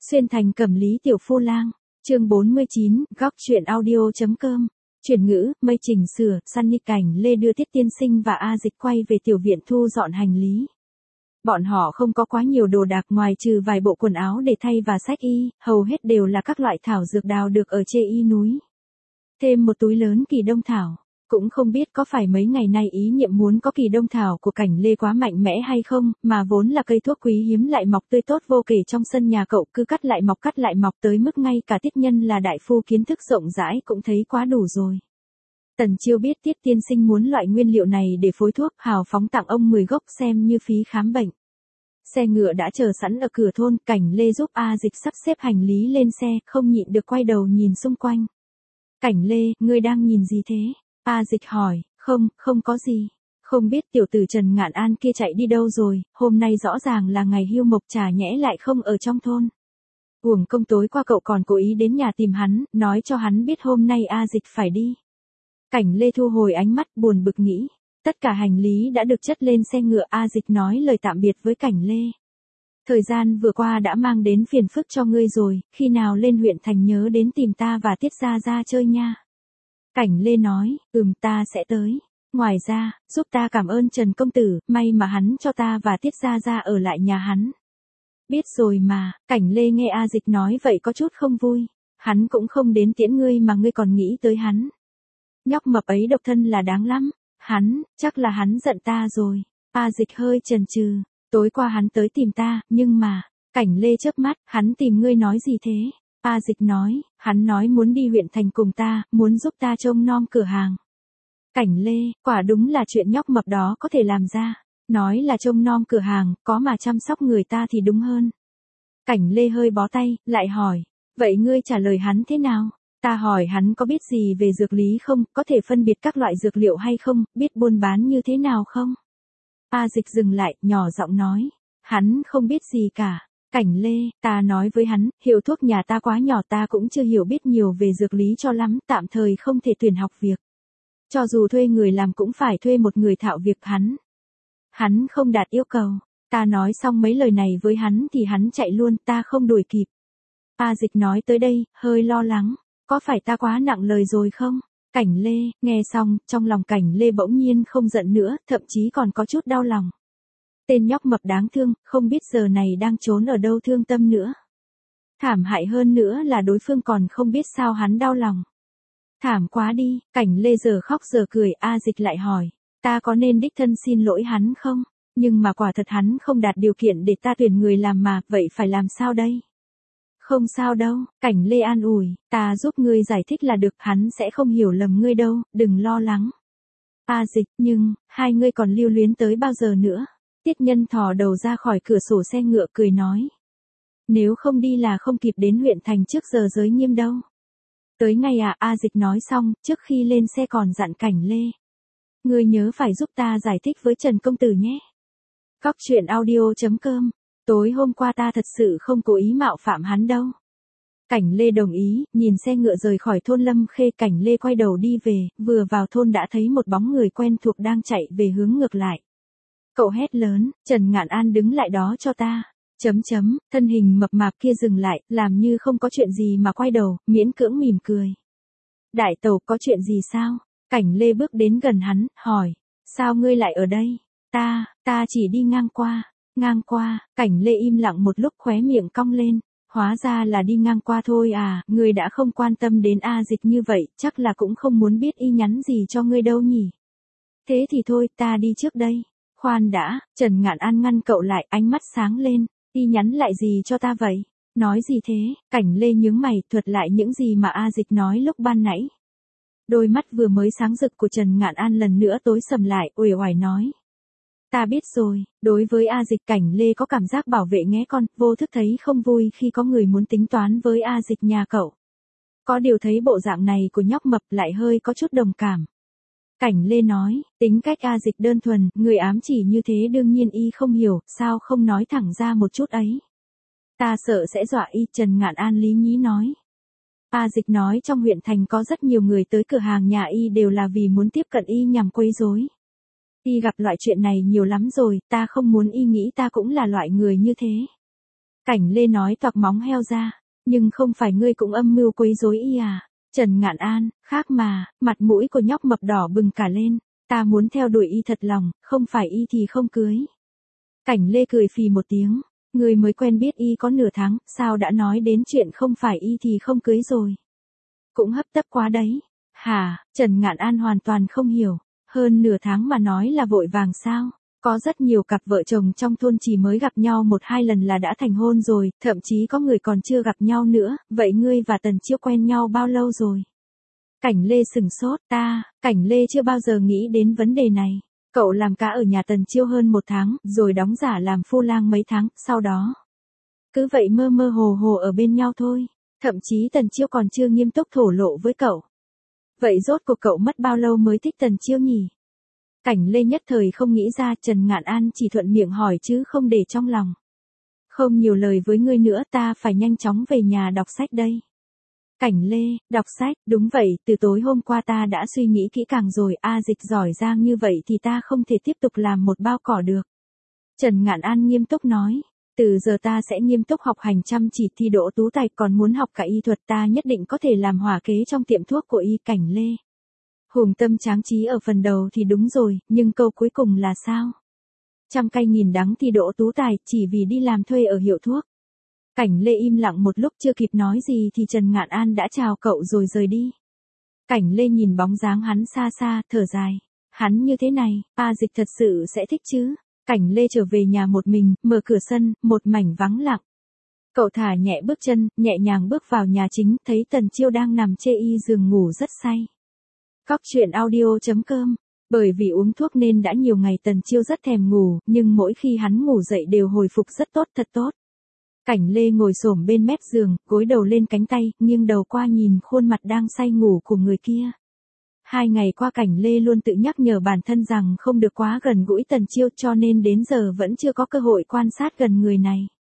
Xuyên thành Cẩm Lý tiểu phu lang, chương 49, góc truyện audio.com. Chuyển ngữ, mây chỉnh sửa, Sunny Cảnh Lê đưa Tiết Tiên Sinh và A Dịch quay về tiểu viện thu dọn hành lý. Bọn họ không có quá nhiều đồ đạc ngoài trừ vài bộ quần áo để thay và xách y, hầu hết đều là các loại thảo dược đào được ở trên y núi. Thêm một túi lớn kỳ đông thảo. Cũng không biết có phải mấy ngày nay ý niệm muốn có kỳ đông thảo của Cảnh Lê quá mạnh mẽ hay không, mà vốn là cây thuốc quý hiếm lại mọc tươi tốt vô kể trong sân nhà cậu cứ cắt lại mọc tới mức ngay cả Tiết Nhân là đại phu kiến thức rộng rãi cũng thấy quá đủ rồi. Tần Chiêu biết Tiết Tiên Sinh muốn loại nguyên liệu này để phối thuốc, hào phóng tặng ông 10 gốc xem như phí khám bệnh. Xe ngựa đã chờ sẵn ở cửa thôn, Cảnh Lê giúp A Dịch sắp xếp hành lý lên xe, không nhịn được quay đầu nhìn xung quanh. Cảnh Lê, ngươi đang nhìn gì thế? A Dịch hỏi, không có gì. Không biết tiểu tử Trần Ngạn An kia chạy đi đâu rồi, hôm nay rõ ràng là ngày hưu mộc trà nhẽ lại không ở trong thôn. Uổng công tối qua cậu còn cố ý đến nhà tìm hắn, nói cho hắn biết hôm nay A Dịch phải đi. Cảnh Lê thu hồi ánh mắt buồn bực nghĩ, tất cả hành lý đã được chất lên xe ngựa. A Dịch nói lời tạm biệt với Cảnh Lê. Thời gian vừa qua đã mang đến phiền phức cho ngươi rồi, khi nào lên huyện thành nhớ đến tìm ta và Tiết gia gia chơi nha. Cảnh Lê nói, ta sẽ tới. Ngoài ra, giúp ta cảm ơn Trần công tử, may mà hắn cho ta và Tiết gia gia ở lại nhà hắn. Biết rồi mà. Cảnh Lê nghe A Dịch nói vậy có chút không vui. Hắn cũng không đến tiễn ngươi mà ngươi còn nghĩ tới hắn. Nhóc mập ấy độc thân là đáng lắm. Chắc là hắn giận ta rồi. A Dịch hơi chần chừ. Tối qua hắn tới tìm ta, nhưng mà. Cảnh Lê chớp mắt, hắn tìm ngươi nói gì thế? A Dịch nói, hắn nói muốn đi huyện thành cùng ta, muốn giúp ta trông nom cửa hàng. Cảnh Lê, quả đúng là chuyện nhóc mập đó có thể làm ra. Nói là trông nom cửa hàng, có mà chăm sóc người ta thì đúng hơn. Cảnh Lê hơi bó tay, lại hỏi, vậy ngươi trả lời hắn thế nào? Ta hỏi hắn có biết gì về dược lý không, có thể phân biệt các loại dược liệu hay không, biết buôn bán như thế nào không? A Dịch dừng lại, nhỏ giọng nói, hắn không biết gì cả. Cảnh Lê, ta nói với hắn, hiệu thuốc nhà ta quá nhỏ, ta cũng chưa hiểu biết nhiều về dược lý cho lắm, tạm thời không thể tuyển học việc. Cho dù thuê người làm cũng phải thuê một người thạo việc. Hắn không đạt yêu cầu. Ta nói xong mấy lời này với hắn thì hắn chạy luôn, ta không đuổi kịp. A Dịch nói tới đây, hơi lo lắng, có phải ta quá nặng lời rồi không? Cảnh Lê, nghe xong, trong lòng Cảnh Lê bỗng nhiên không giận nữa, thậm chí còn có chút đau lòng. Tên nhóc mập đáng thương, không biết giờ này đang trốn ở đâu thương tâm nữa. Thảm hại hơn nữa là đối phương còn không biết sao hắn đau lòng. Thảm quá đi. Cảnh Lê giờ khóc giờ cười. A Dịch lại hỏi, ta có nên đích thân xin lỗi hắn không? Nhưng mà quả thật hắn không đạt điều kiện để ta tuyển người làm mà, vậy phải làm sao đây? Không sao đâu. Cảnh Lê an ủi, ta giúp ngươi giải thích là được, hắn sẽ không hiểu lầm ngươi đâu, đừng lo lắng. A Dịch, nhưng, hai ngươi còn lưu luyến tới bao giờ nữa? Tiết Nhân thò đầu ra khỏi cửa sổ xe ngựa cười nói. Nếu không đi là không kịp đến huyện thành trước giờ giới nghiêm đâu. Tới ngay à? A Dịch nói xong, trước khi lên xe còn dặn Cảnh Lê. Ngươi nhớ phải giúp ta giải thích với Trần công tử nhé. Góc truyện audio.com. Tối hôm qua ta thật sự không cố ý mạo phạm hắn đâu. Cảnh Lê đồng ý, nhìn xe ngựa rời khỏi thôn Lâm Khê. Cảnh Lê quay đầu đi về, vừa vào thôn đã thấy một bóng người quen thuộc đang chạy về hướng ngược lại. Cậu hét lớn, Trần Ngạn An đứng lại đó cho ta. Thân hình mập mạp kia dừng lại, làm như không có chuyện gì mà quay đầu, miễn cưỡng mỉm cười. Đại tẩu, có chuyện gì sao? Cảnh Lê bước đến gần hắn, hỏi, sao ngươi lại ở đây? Ta chỉ đi ngang qua. Ngang qua? Cảnh Lê im lặng một lúc, khóe miệng cong lên. Hóa ra là đi ngang qua thôi à, ngươi đã không quan tâm đến A Dịch như vậy, chắc là cũng không muốn biết y nhắn gì cho ngươi đâu nhỉ? Thế thì thôi, ta đi trước đây. Khoan đã. Trần Ngạn An ngăn cậu lại, ánh mắt sáng lên. Y nhắn lại gì cho ta vậy? Nói gì thế? Cảnh Lê nhướng mày, thuật lại những gì mà A Dịch nói lúc ban nãy. Đôi mắt vừa mới sáng rực của Trần Ngạn An lần nữa tối sầm lại, uể oải nói. Ta biết rồi. Đối với A Dịch, Cảnh Lê có cảm giác bảo vệ nghé con, vô thức thấy không vui khi có người muốn tính toán với A Dịch nhà cậu. Có điều thấy bộ dạng này của nhóc mập lại hơi có chút đồng cảm. Cảnh Lê nói, tính cách A Dịch đơn thuần, người ám chỉ như thế đương nhiên y không hiểu, sao không nói thẳng ra một chút ấy. Ta sợ sẽ dọa y. Trần Ngạn An lý nhí nói. A Dịch nói trong huyện thành có rất nhiều người tới cửa hàng nhà y đều là vì muốn tiếp cận y nhằm quấy rối. Y gặp loại chuyện này nhiều lắm rồi, ta không muốn y nghĩ ta cũng là loại người như thế. Cảnh Lê nói toạc móng heo ra, nhưng không phải ngươi cũng âm mưu quấy rối y à? Trần Ngạn An, khác mà, mặt mũi của nhóc mập đỏ bừng cả lên, ta muốn theo đuổi y thật lòng, không phải y thì không cưới. Cảnh Lê cười phì một tiếng, ngươi mới quen biết y có nửa tháng, sao đã nói đến chuyện không phải y thì không cưới rồi. Cũng hấp tấp quá đấy. Hả, Trần Ngạn An hoàn toàn không hiểu, hơn nửa tháng mà nói là vội vàng sao? Có rất nhiều cặp vợ chồng trong thôn chỉ mới gặp nhau 1-2 lần là đã thành hôn rồi, thậm chí có người còn chưa gặp nhau nữa, vậy ngươi và Tần Chiêu quen nhau bao lâu rồi? Cảnh Lê sửng sốt, Cảnh Lê chưa bao giờ nghĩ đến vấn đề này. Cậu làm cá ở nhà Tần Chiêu hơn 1 tháng, rồi đóng giả làm phu lang mấy tháng, sau đó. Cứ vậy mơ mơ hồ hồ ở bên nhau thôi, thậm chí Tần Chiêu còn chưa nghiêm túc thổ lộ với cậu. Vậy rốt cuộc cậu mất bao lâu mới thích Tần Chiêu nhỉ? Cảnh Lê nhất thời không nghĩ ra, Trần Ngạn An chỉ thuận miệng hỏi chứ không để trong lòng. Không nhiều lời với ngươi nữa, ta phải nhanh chóng về nhà đọc sách đây. Cảnh Lê, đọc sách, đúng vậy, từ tối hôm qua ta đã suy nghĩ kỹ càng rồi, Dịch giỏi giang như vậy thì ta không thể tiếp tục làm một bao cỏ được. Trần Ngạn An nghiêm túc nói, từ giờ ta sẽ nghiêm túc học hành chăm chỉ thi đỗ tú tài, còn muốn học cả y thuật, ta nhất định có thể làm hỏa kế trong tiệm thuốc của y. Cảnh Lê. Hùng tâm tráng trí ở phần đầu thì đúng rồi, nhưng câu cuối cùng là sao? Trăm cay nghìn đắng thi đỗ tú tài, chỉ vì đi làm thuê ở hiệu thuốc. Cảnh Lê im lặng một lúc chưa kịp nói gì thì Trần Ngạn An đã chào cậu rồi rời đi. Cảnh Lê nhìn bóng dáng hắn xa xa, thở dài. Hắn như thế này, Dịch thật sự sẽ thích chứ? Cảnh Lê trở về nhà một mình, mở cửa sân, một mảnh vắng lặng. Cậu thả nhẹ bước chân, nhẹ nhàng bước vào nhà chính, thấy Tần Chiêu đang nằm chê y giường ngủ rất say. Góc truyện audio.com. Bởi vì uống thuốc nên đã nhiều ngày Tần Chiêu rất thèm ngủ, nhưng mỗi khi hắn ngủ dậy đều hồi phục rất tốt, thật tốt. Cảnh Lê ngồi xổm bên mép giường, gối đầu lên cánh tay, nghiêng đầu qua nhìn khuôn mặt đang say ngủ của người kia. 2 ngày qua Cảnh Lê luôn tự nhắc nhở bản thân rằng không được quá gần gũi Tần Chiêu, cho nên đến giờ vẫn chưa có cơ hội quan sát gần người này.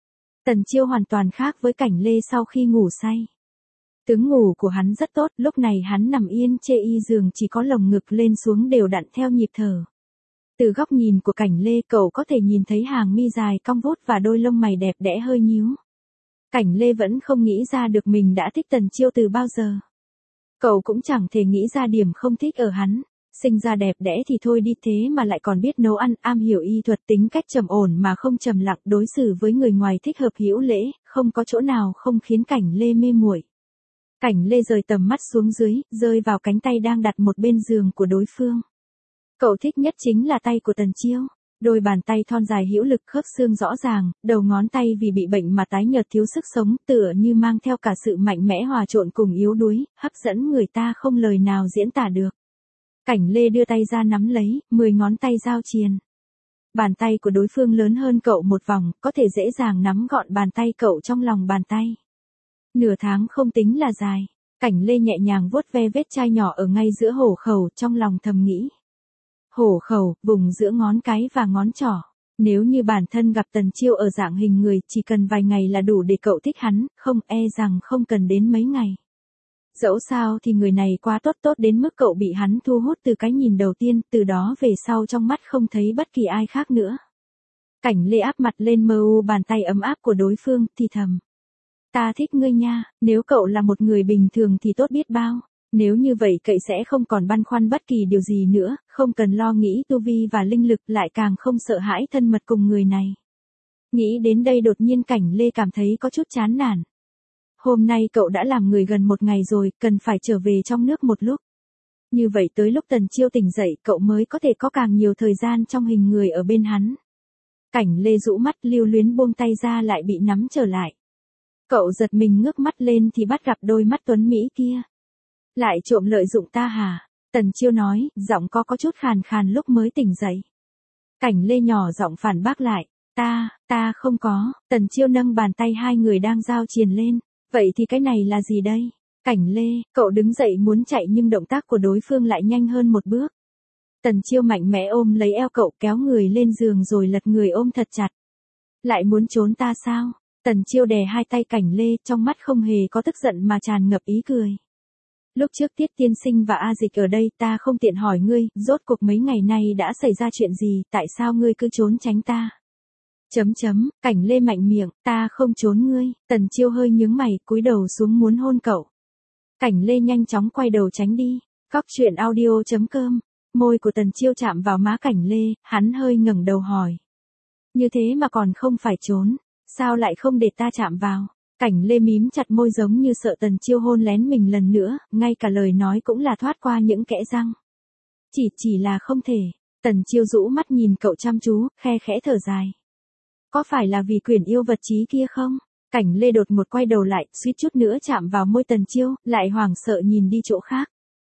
Tần Chiêu hoàn toàn khác với Cảnh Lê sau khi ngủ say. Tướng ngủ của hắn rất tốt, lúc này hắn nằm yên chê y giường, chỉ có lồng ngực lên xuống đều đặn theo nhịp thở. Từ góc nhìn của Cảnh Lê, cậu có thể nhìn thấy hàng mi dài cong vút và đôi lông mày đẹp đẽ hơi nhíu. Cảnh Lê vẫn không nghĩ ra được mình đã thích Tần Chiêu từ bao giờ. Cậu cũng chẳng thể nghĩ ra điểm không thích ở hắn. Sinh ra đẹp đẽ thì thôi đi, thế mà lại còn biết nấu ăn, am hiểu y thuật, tính cách trầm ổn mà không trầm lặng, đối xử với người ngoài thích hợp hữu lễ, không có chỗ nào không khiến Cảnh Lê mê muội. Cảnh Lê rời tầm mắt xuống dưới, rơi vào cánh tay đang đặt một bên giường của đối phương. Cậu thích nhất chính là tay của Tần Chiêu. Đôi bàn tay thon dài hữu lực, khớp xương rõ ràng, đầu ngón tay vì bị bệnh mà tái nhợt thiếu sức sống, tựa như mang theo cả sự mạnh mẽ hòa trộn cùng yếu đuối, hấp dẫn người ta không lời nào diễn tả được. Cảnh Lê đưa tay ra nắm lấy, 10 ngón tay giao triền. Bàn tay của đối phương lớn hơn cậu một vòng, có thể dễ dàng nắm gọn bàn tay cậu trong lòng bàn tay. Nửa tháng không tính là dài. Cảnh Lê nhẹ nhàng vuốt ve vết chai nhỏ ở ngay giữa hổ khẩu, trong lòng thầm nghĩ. Hổ khẩu, vùng giữa ngón cái và ngón trỏ. Nếu như bản thân gặp Tần Chiêu ở dạng hình người, chỉ cần vài ngày là đủ để cậu thích hắn, không, rằng không cần đến mấy ngày. Dẫu sao thì người này quá tốt đến mức cậu bị hắn thu hút từ cái nhìn đầu tiên, từ đó về sau trong mắt không thấy bất kỳ ai khác nữa. Cảnh Lê áp mặt lên mơ u bàn tay ấm áp của đối phương, thì thầm. Ta thích ngươi nha, nếu cậu là một người bình thường thì tốt biết bao. Nếu như vậy cậu sẽ không còn băn khoăn bất kỳ điều gì nữa, không cần lo nghĩ tu vi và linh lực, lại càng không sợ hãi thân mật cùng người này. Nghĩ đến đây đột nhiên Cảnh Lê cảm thấy có chút chán nản. Hôm nay cậu đã làm người gần 1 ngày rồi, cần phải trở về trong nước một lúc. Như vậy tới lúc Tần Chiêu tỉnh dậy cậu mới có thể có càng nhiều thời gian trong hình người ở bên hắn. Cảnh Lê rũ mắt lưu luyến buông tay ra lại bị nắm trở lại. Cậu giật mình ngước mắt lên thì bắt gặp đôi mắt tuấn Mỹ kia. Lại trộm lợi dụng ta hả? Tần Chiêu nói, giọng có chút khàn khàn lúc mới tỉnh dậy. Cảnh Lê nhỏ giọng phản bác lại, ta không có. Tần Chiêu nâng bàn tay hai người đang giao triền lên, vậy thì cái này là gì đây? Cảnh Lê, cậu đứng dậy muốn chạy nhưng động tác của đối phương lại nhanh hơn một bước. Tần Chiêu mạnh mẽ ôm lấy eo cậu, kéo người lên giường rồi lật người ôm thật chặt. Lại muốn trốn ta sao? Tần Chiêu đè hai tay Cảnh Lê, trong mắt không hề có tức giận mà tràn ngập ý cười. Lúc trước Tiết tiên sinh và A Dịch ở đây, ta không tiện hỏi ngươi, rốt cuộc mấy ngày nay đã xảy ra chuyện gì, tại sao ngươi cứ trốn tránh ta? Cảnh Lê mạnh miệng, ta không trốn ngươi. Tần Chiêu hơi nhướng mày, cúi đầu xuống muốn hôn cậu. Cảnh Lê nhanh chóng quay đầu tránh đi. Góc chuyện audio.com. Môi của Tần Chiêu chạm vào má Cảnh Lê, hắn hơi ngẩng đầu hỏi. Như thế mà còn không phải trốn, sao lại không để ta chạm vào? Cảnh Lê mím chặt môi giống như sợ Tần Chiêu hôn lén mình lần nữa, ngay cả lời nói cũng là thoát qua những kẽ răng. Chỉ là không thể. Tần Chiêu rũ mắt nhìn cậu chăm chú, khe khẽ thở dài. Có phải là vì quyển yêu vật chí kia không? Cảnh Lê đột một quay đầu lại, suýt chút nữa chạm vào môi Tần Chiêu, lại hoảng sợ nhìn đi chỗ khác.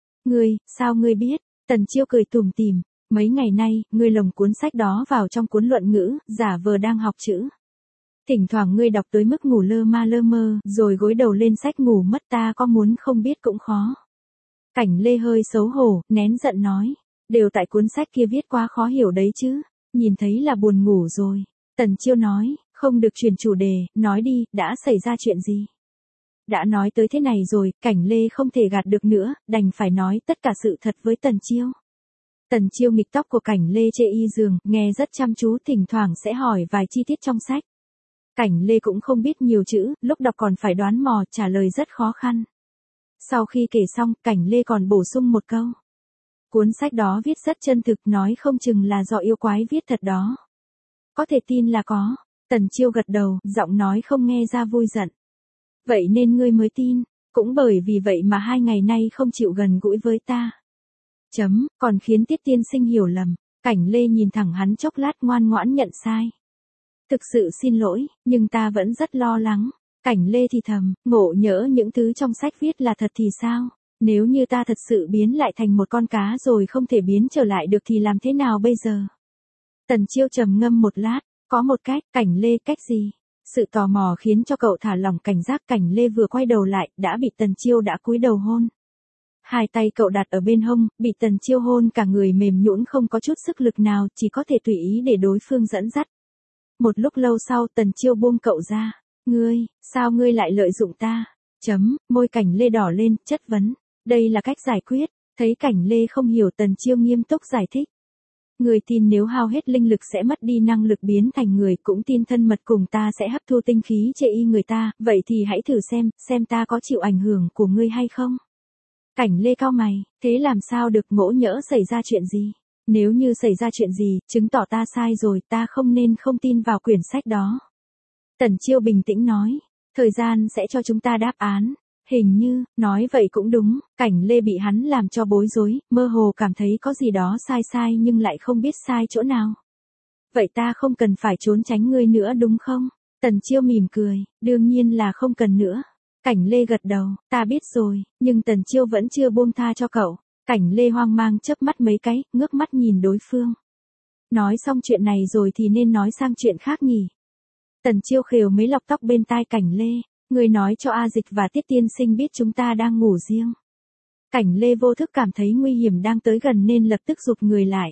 Sao ngươi biết? Tần Chiêu cười tủm tỉm, mấy ngày nay, ngươi lồng cuốn sách đó vào trong cuốn luận ngữ, giả vờ đang học chữ. Thỉnh thoảng ngươi đọc tới mức ngủ lơ mơ, rồi gối đầu lên sách ngủ mất, ta có muốn không biết cũng khó. Cảnh Lê hơi xấu hổ, nén giận nói. Đều tại cuốn sách kia viết quá khó hiểu đấy chứ. Nhìn thấy là buồn ngủ rồi. Tần Chiêu nói, không được chuyển chủ đề, nói đi, đã xảy ra chuyện gì? Đã nói tới thế này rồi, Cảnh Lê không thể gạt được nữa, đành phải nói tất cả sự thật với Tần Chiêu. Tần Chiêu nghịch tóc của Cảnh Lê chê y giường, nghe rất chăm chú, thỉnh thoảng sẽ hỏi vài chi tiết trong sách. Cảnh Lê cũng không biết nhiều chữ, lúc đọc còn phải đoán mò, trả lời rất khó khăn. Sau khi kể xong, Cảnh Lê còn bổ sung một câu. Cuốn sách đó viết rất chân thực, nói không chừng là do yêu quái viết thật đó. Có thể tin là có. Tần Chiêu gật đầu, giọng nói không nghe ra vui giận. Vậy nên ngươi mới tin, cũng bởi vì vậy mà 2 ngày nay không chịu gần gũi với ta. Còn khiến Tiết tiên sinh hiểu lầm. Cảnh Lê nhìn thẳng hắn chốc lát, ngoan ngoãn nhận sai. Thực sự xin lỗi, nhưng ta vẫn rất lo lắng. Cảnh Lê thì thầm, ngộ nhỡ những thứ trong sách viết là thật thì sao? Nếu như ta thật sự biến lại thành một con cá rồi không thể biến trở lại được thì làm thế nào bây giờ? Tần Chiêu trầm ngâm một lát, có một cách. Cảnh Lê, cách gì? Sự tò mò khiến cho cậu thả lỏng cảnh giác. Cảnh Lê vừa quay đầu lại, đã bị Tần Chiêu đã cúi đầu hôn. Hai tay cậu đặt ở bên hông, bị Tần Chiêu hôn cả người mềm nhũn, không có chút sức lực nào, chỉ có thể tùy ý để đối phương dẫn dắt. Một lúc lâu sau, Tần Chiêu buông cậu ra. Sao ngươi lại lợi dụng ta? Môi Cảnh Lê đỏ lên, chất vấn. Đây là cách giải quyết. Thấy Cảnh Lê không hiểu, Tần Chiêu nghiêm túc giải thích. Người tin nếu hao hết linh lực sẽ mất đi năng lực biến thành người, cũng tin thân mật cùng ta sẽ hấp thu tinh khí chệ y người ta, vậy thì hãy thử xem ta có chịu ảnh hưởng của ngươi hay không? Cảnh Lê cau mày, thế làm sao được, ngỗ nhỡ xảy ra chuyện gì? Nếu như xảy ra chuyện gì, chứng tỏ ta sai rồi, ta không nên không tin vào quyển sách đó. Tần Chiêu bình tĩnh nói, thời gian sẽ cho chúng ta đáp án. Hình như, nói vậy cũng đúng. Cảnh Lê bị hắn làm cho bối rối, mơ hồ cảm thấy có gì đó sai nhưng lại không biết sai chỗ nào. Vậy ta không cần phải trốn tránh ngươi nữa đúng không? Tần Chiêu mỉm cười, đương nhiên là không cần nữa. Cảnh Lê gật đầu, ta biết rồi, nhưng Tần Chiêu vẫn chưa buông tha cho cậu. Cảnh Lê hoang mang chớp mắt mấy cái, ngước mắt nhìn đối phương. Nói xong chuyện này rồi thì nên nói sang chuyện khác nhỉ? Tần Chiêu khều mấy lọc tóc bên tai Cảnh Lê. Người nói cho A Dịch và Tiết tiên sinh biết chúng ta đang ngủ riêng. Cảnh Lê vô thức cảm thấy nguy hiểm đang tới gần nên lập tức rụt người lại.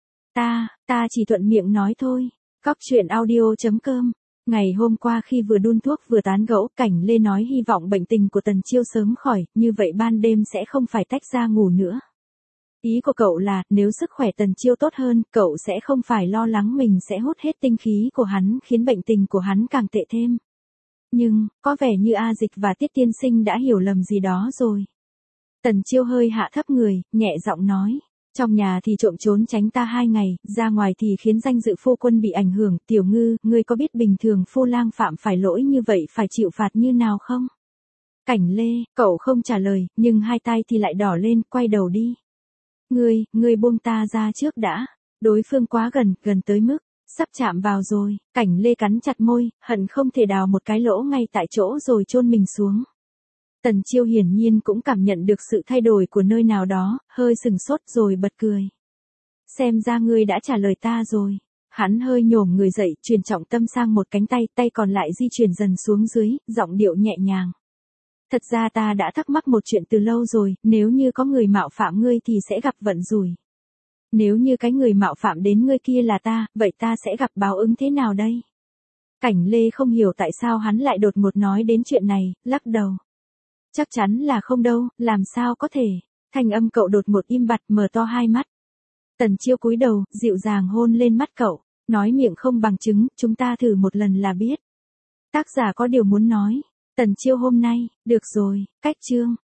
Ta chỉ thuận miệng nói thôi. Góc chuyện audio.com. Ngày hôm qua khi vừa đun thuốc vừa tán gẫu, Cảnh Lê nói hy vọng bệnh tình của Tần Chiêu sớm khỏi, như vậy ban đêm sẽ không phải tách ra ngủ nữa. Ý của cậu là, nếu sức khỏe Tần Chiêu tốt hơn, cậu sẽ không phải lo lắng mình sẽ hút hết tinh khí của hắn, khiến bệnh tình của hắn càng tệ thêm. Nhưng, có vẻ như A Dịch và Tiết tiên sinh đã hiểu lầm gì đó rồi. Tần Chiêu hơi hạ thấp người, nhẹ giọng nói. Trong nhà thì trộm trốn tránh ta 2 ngày, ra ngoài thì khiến danh dự phu quân bị ảnh hưởng. Tiểu Ngư, ngươi có biết bình thường phu lang phạm phải lỗi như vậy phải chịu phạt như nào không? Cảnh Lê, cậu không trả lời, nhưng hai tay thì lại đỏ lên, quay đầu đi. Ngươi buông ta ra trước đã. Đối phương quá gần tới mức sắp chạm vào rồi. Cảnh Lê cắn chặt môi, hận không thể đào một cái lỗ ngay tại chỗ rồi chôn mình xuống. Tần Chiêu hiển nhiên cũng cảm nhận được sự thay đổi của nơi nào đó, hơi sừng sốt rồi bật cười. Xem ra ngươi đã trả lời ta rồi. Hắn hơi nhổm người dậy, truyền trọng tâm sang một cánh tay, tay còn lại di chuyển dần xuống dưới, giọng điệu nhẹ nhàng. Thật ra ta đã thắc mắc một chuyện từ lâu rồi, nếu như có người mạo phạm ngươi thì sẽ gặp vận rủi. Nếu như cái người mạo phạm đến ngươi kia là ta, vậy ta sẽ gặp báo ứng thế nào đây? Cảnh Lê không hiểu tại sao hắn lại đột ngột nói đến chuyện này, lắc đầu. Chắc chắn là không đâu, làm sao có thể. Thanh âm cậu đột ngột im bặt, mở to hai mắt. Tần Chiêu cúi đầu, dịu dàng hôn lên mắt cậu. Nói miệng không bằng chứng, chúng ta thử một lần là biết. Tác giả có điều muốn nói. Tần Chiêu hôm nay, được rồi, cách chương.